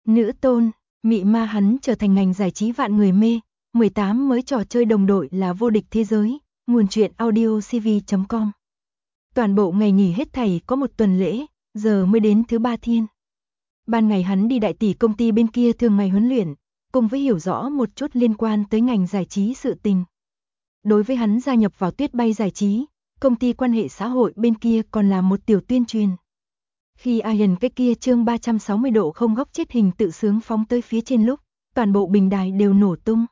Nữ tôn, mị ma hắn trở thành ngành giải trí vạn người mê. 18 mới trò chơi đồng đội là vô địch thế giới. Nguồn truyện audiocv.com. Toàn bộ ngày nghỉ hết thảy có một tuần lễ, giờ mới đến thứ ba thiên. Ban ngày hắn đi đại tỷ công ty bên kia thường ngày huấn luyện, cùng với hiểu rõ một chút liên quan tới ngành giải trí sự tình. Đối với hắn gia nhập vào Tuyết Bay giải trí, công ty quan hệ xã hội bên kia còn là một tiểu tuyên truyền. Khi Ian cái kia chương 360 độ không góc chết hình tự sướng phóng tới phía trên lúc, toàn bộ bình đài đều nổ tung.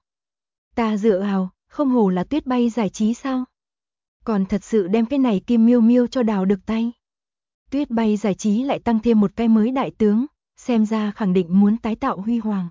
Ta dựa vào, không hổ là Tuyết Bay giải trí sao? Còn thật sự đem cái này Kim Miêu Miêu cho đào được tay. Tuyết Bay giải trí lại tăng thêm một cái mới đại tướng, xem ra khẳng định muốn tái tạo huy hoàng.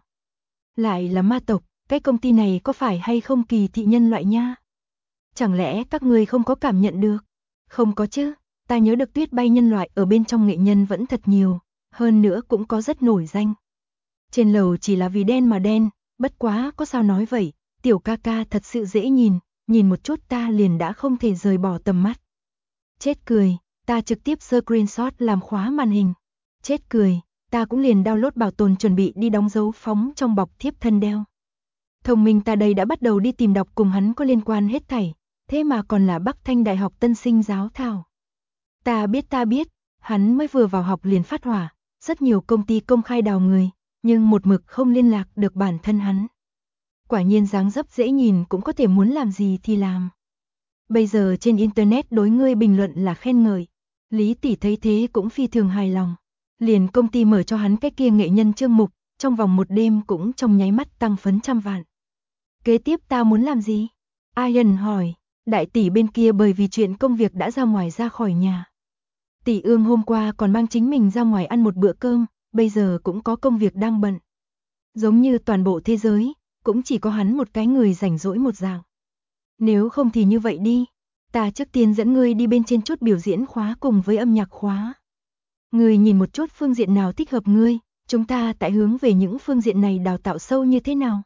Lại là ma tộc, cái công ty này có phải hay không kỳ thị nhân loại nha? Chẳng lẽ các ngươi không có cảm nhận được? Không có chứ, ta nhớ được Tuyết Bay nhân loại ở bên trong nghệ nhân vẫn thật nhiều, hơn nữa cũng có rất nổi danh. Trên lầu chỉ là vì đen mà đen, bất quá có sao nói vậy, tiểu ca ca thật sự dễ nhìn một chút ta liền đã không thể rời bỏ tầm mắt. Chết cười, ta trực tiếp screenshot làm khóa màn hình. Chết cười, ta cũng liền download bảo tồn chuẩn bị đi đóng dấu phóng trong bọc thiếp thân đeo. Thông minh ta đây đã bắt đầu đi tìm đọc cùng hắn có liên quan hết thảy, thế mà còn là Bắc Thanh Đại học tân sinh giáo thảo. Ta biết, hắn mới vừa vào học liền phát hỏa, rất nhiều công ty công khai đào người, nhưng một mực không liên lạc được bản thân hắn. Quả nhiên dáng dấp dễ nhìn cũng có thể muốn làm gì thì làm. Bây giờ trên internet đối ngươi bình luận là khen ngợi, Lý tỷ thấy thế cũng phi thường hài lòng. Liền công ty mở cho hắn cái kia nghệ nhân chương mục, trong vòng một đêm cũng trong nháy mắt tăng phấn trăm vạn. Kế tiếp ta muốn làm gì? Ian hỏi, đại tỷ bên kia bởi vì chuyện công việc đã ra ngoài ra khỏi nhà. Tỷ ương hôm qua còn mang chính mình ra ngoài ăn một bữa cơm, bây giờ cũng có công việc đang bận. Giống như toàn bộ thế giới, cũng chỉ có hắn một cái người rảnh rỗi một dạng. Nếu không thì như vậy đi, ta trước tiên dẫn ngươi đi bên trên chút biểu diễn khóa cùng với âm nhạc khóa. Ngươi nhìn một chút phương diện nào thích hợp ngươi, chúng ta tại hướng về những phương diện này đào tạo sâu như thế nào.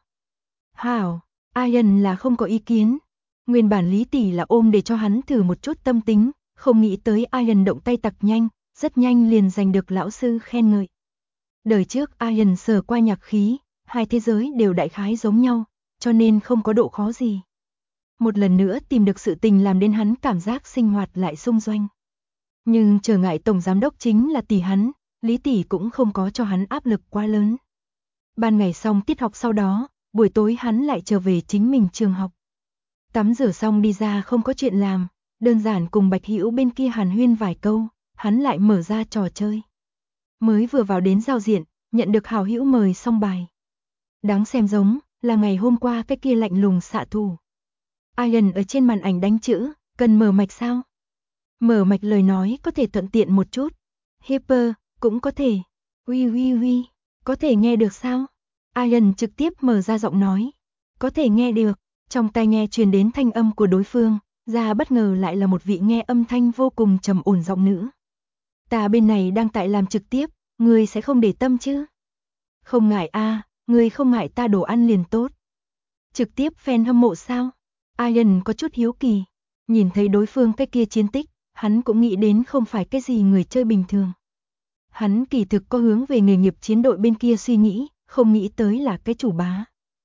Hảo, Ian là không có ý kiến. Nguyên bản Lý tỷ là ôm để cho hắn thử một chút tâm tính, không nghĩ tới Ian động tay tặc nhanh, rất nhanh liền giành được lão sư khen ngợi. Đời trước Ian sờ qua nhạc khí, hai thế giới đều đại khái giống nhau, cho nên không có độ khó gì. Một lần nữa tìm được sự tình làm đến hắn cảm giác sinh hoạt lại sung doanh. Nhưng trở ngại tổng giám đốc chính là tỷ hắn, Lý tỷ cũng không có cho hắn áp lực quá lớn. Ban ngày xong tiết học sau đó, buổi tối hắn lại trở về chính mình trường học. Tắm rửa xong đi ra không có chuyện làm, đơn giản cùng Bạch Hữu bên kia hàn huyên vài câu, hắn lại mở ra trò chơi. Mới vừa vào đến giao diện, nhận được hảo hữu mời xong bài. Đáng xem giống, là ngày hôm qua cái kia lạnh lùng xạ thủ. Ian ở trên màn ảnh đánh chữ, cần mở mạch sao? Mở mạch lời nói có thể thuận tiện một chút. Hyper, cũng có thể. Uy, có thể nghe được sao? Ian trực tiếp mở ra giọng nói. Có thể nghe được, trong tai nghe truyền đến thanh âm của đối phương, ra bất ngờ lại là một vị nghe âm thanh vô cùng trầm ổn giọng nữ. Ta bên này đang tại làm trực tiếp, ngươi sẽ không để tâm chứ? Không ngại a, ngươi không ngại ta đồ ăn liền tốt. Trực tiếp fan hâm mộ sao? Ian có chút hiếu kỳ, nhìn thấy đối phương cái kia chiến tích, hắn cũng nghĩ đến không phải cái gì người chơi bình thường. Hắn kỳ thực có hướng về nghề nghiệp chiến đội bên kia suy nghĩ, không nghĩ tới là cái chủ bá.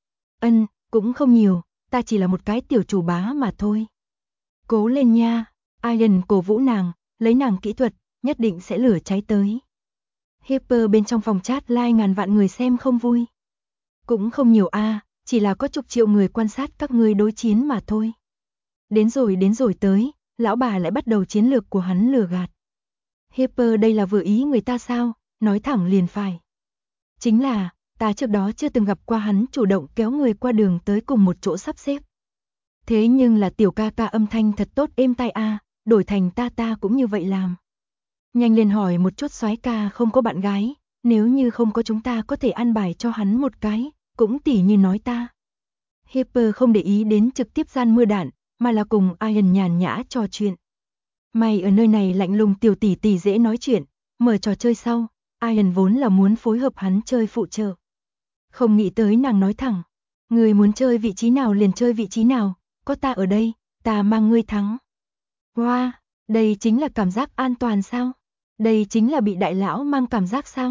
Cũng không nhiều, ta chỉ là một cái tiểu chủ bá mà thôi. Cố lên nha, Ian cổ vũ nàng, lấy nàng kỹ thuật, nhất định sẽ lửa cháy tới. Hyper bên trong phòng chat like ngàn vạn người xem không vui. Cũng không nhiều a, chỉ là có chục triệu người quan sát các ngươi đối chiến mà thôi. Đến rồi tới, lão bà lại bắt đầu chiến lược của hắn lừa gạt. Hyper đây là vừa ý người ta sao, nói thẳng liền phải. Chính là, ta trước đó chưa từng gặp qua hắn chủ động kéo người qua đường tới cùng một chỗ sắp xếp. Thế nhưng là tiểu ca ca âm thanh thật tốt êm tai a, đổi thành ta cũng như vậy làm. Nhanh lên hỏi một chút soái ca không có bạn gái, nếu như không có chúng ta có thể an bài cho hắn một cái, cũng tỉ như nói ta. Hyper không để ý đến trực tiếp gian mưa đạn, mà là cùng Ian nhàn nhã trò chuyện. Mày ở nơi này lạnh lùng tiểu tỷ tỷ dễ nói chuyện, mở trò chơi sau, Ian vốn là muốn phối hợp hắn chơi phụ trợ. Không nghĩ tới nàng nói thẳng, người muốn chơi vị trí nào liền chơi vị trí nào, có ta ở đây, ta mang ngươi thắng. Wow, đây chính là cảm giác an toàn sao? Đây chính là bị đại lão mang cảm giác sao?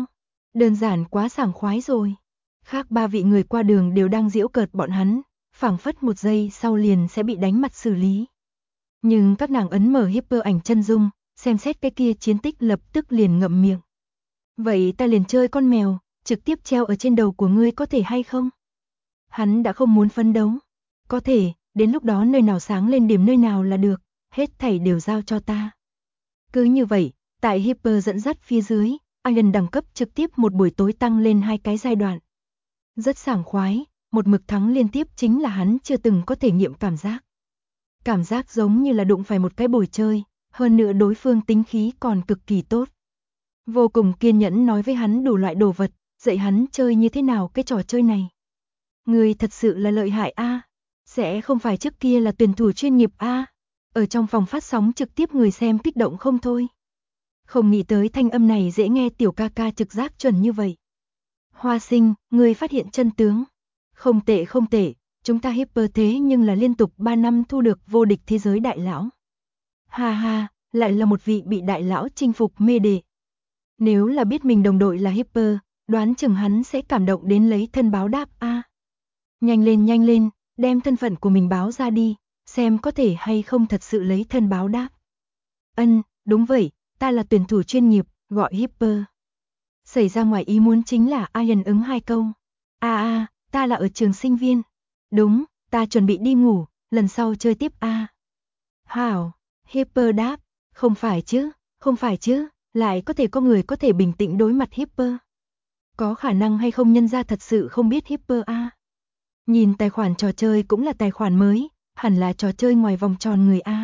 Đơn giản quá sảng khoái rồi. Khác ba vị người qua đường đều đang giễu cợt bọn hắn, phảng phất một giây sau liền sẽ bị đánh mặt xử lý. Nhưng các nàng ấn mở Hyper ảnh chân dung, xem xét cái kia chiến tích lập tức liền ngậm miệng. Vậy ta liền chơi con mèo, trực tiếp treo ở trên đầu của ngươi có thể hay không? Hắn đã không muốn phấn đấu. Có thể, đến lúc đó nơi nào sáng lên điểm nơi nào là được, hết thảy đều giao cho ta. Cứ như vậy, tại Hyper dẫn dắt phía dưới, Iron đẳng cấp trực tiếp một buổi tối tăng lên 2 cái giai đoạn. Rất sảng khoái, một mực thắng liên tiếp chính là hắn chưa từng có thể nghiệm cảm giác. Cảm giác giống như là đụng phải một cái bồi chơi, hơn nữa đối phương tính khí còn cực kỳ tốt. Vô cùng kiên nhẫn nói với hắn đủ loại đồ vật, dạy hắn chơi như thế nào cái trò chơi này. Người thật sự là lợi hại a, sẽ không phải trước kia là tuyển thủ chuyên nghiệp a. Ở trong phòng phát sóng trực tiếp người xem kích động không thôi. Không nghĩ tới thanh âm này dễ nghe tiểu ca ca trực giác chuẩn như vậy. Hoa Sinh, người phát hiện chân tướng. Không tệ không tệ, chúng ta Hyper thế nhưng là liên tục 3 năm thu được vô địch thế giới đại lão. Ha ha, lại là một vị bị đại lão chinh phục mê đệ. Nếu là biết mình đồng đội là Hyper, đoán chừng hắn sẽ cảm động đến lấy thân báo đáp a. Nhanh lên, đem thân phận của mình báo ra đi, xem có thể hay không thật sự lấy thân báo đáp. Đúng vậy, ta là tuyển thủ chuyên nghiệp, gọi Hyper. Xảy ra ngoài ý muốn chính là Iron ứng 2 câu. Ta là ở trường sinh viên. Đúng, ta chuẩn bị đi ngủ, lần sau chơi tiếp a. Hảo, Hyper đáp, không phải chứ, lại có thể có người có thể bình tĩnh đối mặt Hyper. Có khả năng hay không nhân ra thật sự không biết Hyper a. Nhìn tài khoản trò chơi cũng là tài khoản mới, hẳn là trò chơi ngoài vòng tròn người a.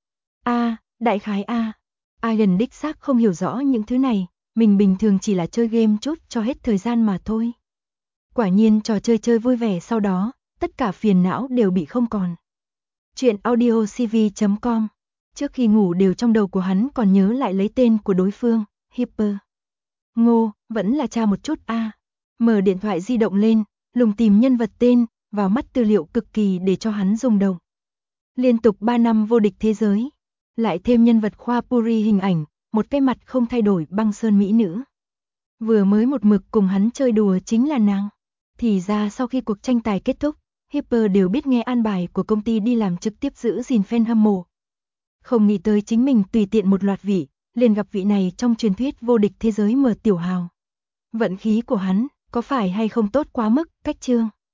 Đại khái a. Iron đích xác không hiểu rõ những thứ này, mình bình thường chỉ là chơi game chút cho hết thời gian mà thôi. Quả nhiên trò chơi chơi vui vẻ sau đó, tất cả phiền não đều bị không còn. Chuyện audiocv.com. Trước khi ngủ đều trong đầu của hắn còn nhớ lại lấy tên của đối phương, Hyper. Ngô, vẫn là tra một chút a. Mở điện thoại di động lên, lùng tìm nhân vật tên, vào mắt tư liệu cực kỳ để cho hắn rung động. Liên tục 3 năm vô địch thế giới, lại thêm nhân vật khoa Puri hình ảnh, một cái mặt không thay đổi băng sơn mỹ nữ. Vừa mới một mực cùng hắn chơi đùa chính là nàng. Thì ra sau khi cuộc tranh tài kết thúc, Hyper đều biết nghe an bài của công ty đi làm trực tiếp giữ gìn fan hâm mộ. Không nghĩ tới chính mình tùy tiện một loạt vị, liền gặp vị này trong truyền thuyết vô địch thế giới mở tiểu hào. Vận khí của hắn, có phải hay không tốt quá mức, cách chương.